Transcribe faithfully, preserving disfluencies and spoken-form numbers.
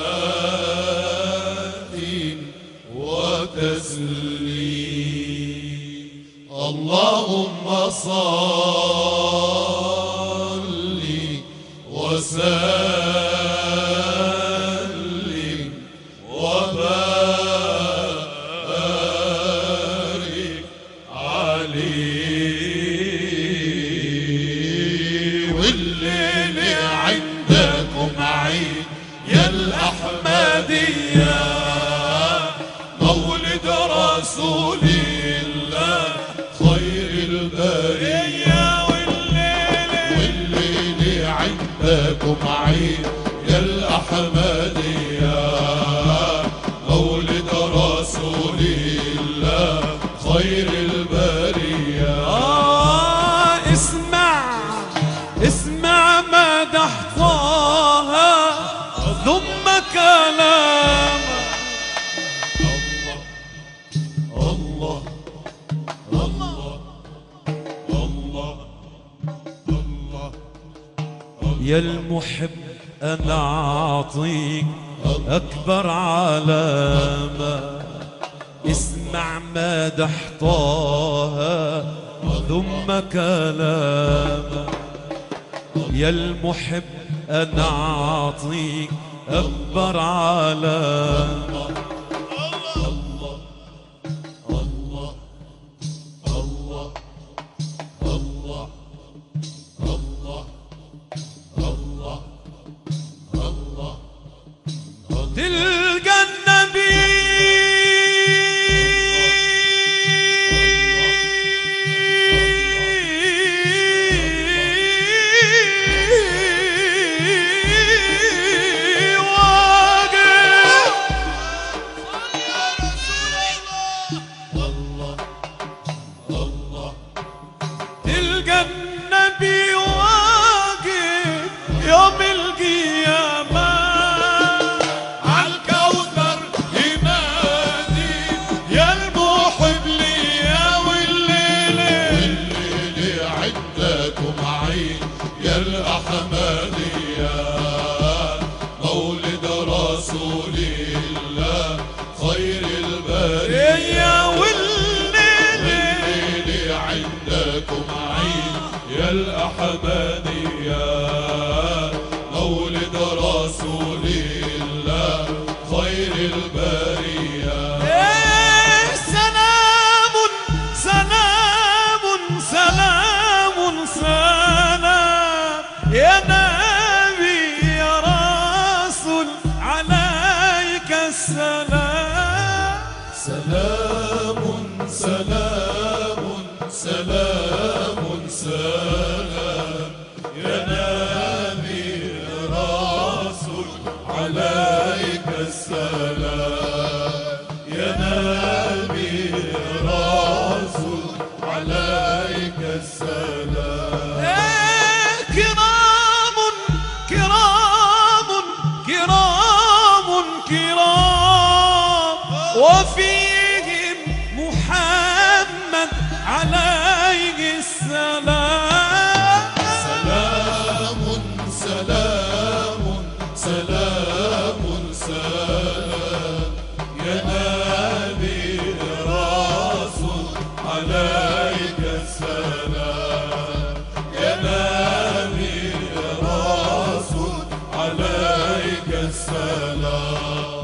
وتسليم. اللهم صل وسلم وبارك عليه. والليل عندكم عيد يا الأحمدية، مولد رسول الله خير البرية. والليل والليل عندكم عيد يا الأحمدية، مولد رسول الله خير البرية. آه اسمع اسمع مدح طه ثم كلام الله الله الله الله الله. يا المحب أنا أعطيك أكبر علامة. اسمع مدح طه ثم كلامه. يا المحب أنا أعطيك أكبر علامة. الله الله الله الله الله الله الله. تلقى النبي تلقى النبي واقف يوم القيامة عالكوثر ينادي يا المحب لي. والليل والليل عندكم عيد يا الأحمدية، مولد رسول الله خير البرية. والليل عندكم عيد يا الأحمدية، مولد رسول الله خير البرية. إيه سلام سلام سلام سلام يا نبي يا رسول عليك السلام. سلام سلام سلام سلام يا نبي رسول عليك السلام. يا نبي رسول عليك السلام. إيه كرام كرام كرام كرام وفيهم محمد عليه السلام. سلام سلام سلام سلام يا نبي رسول عليك السلام. يا نبي رسول عليك السلام.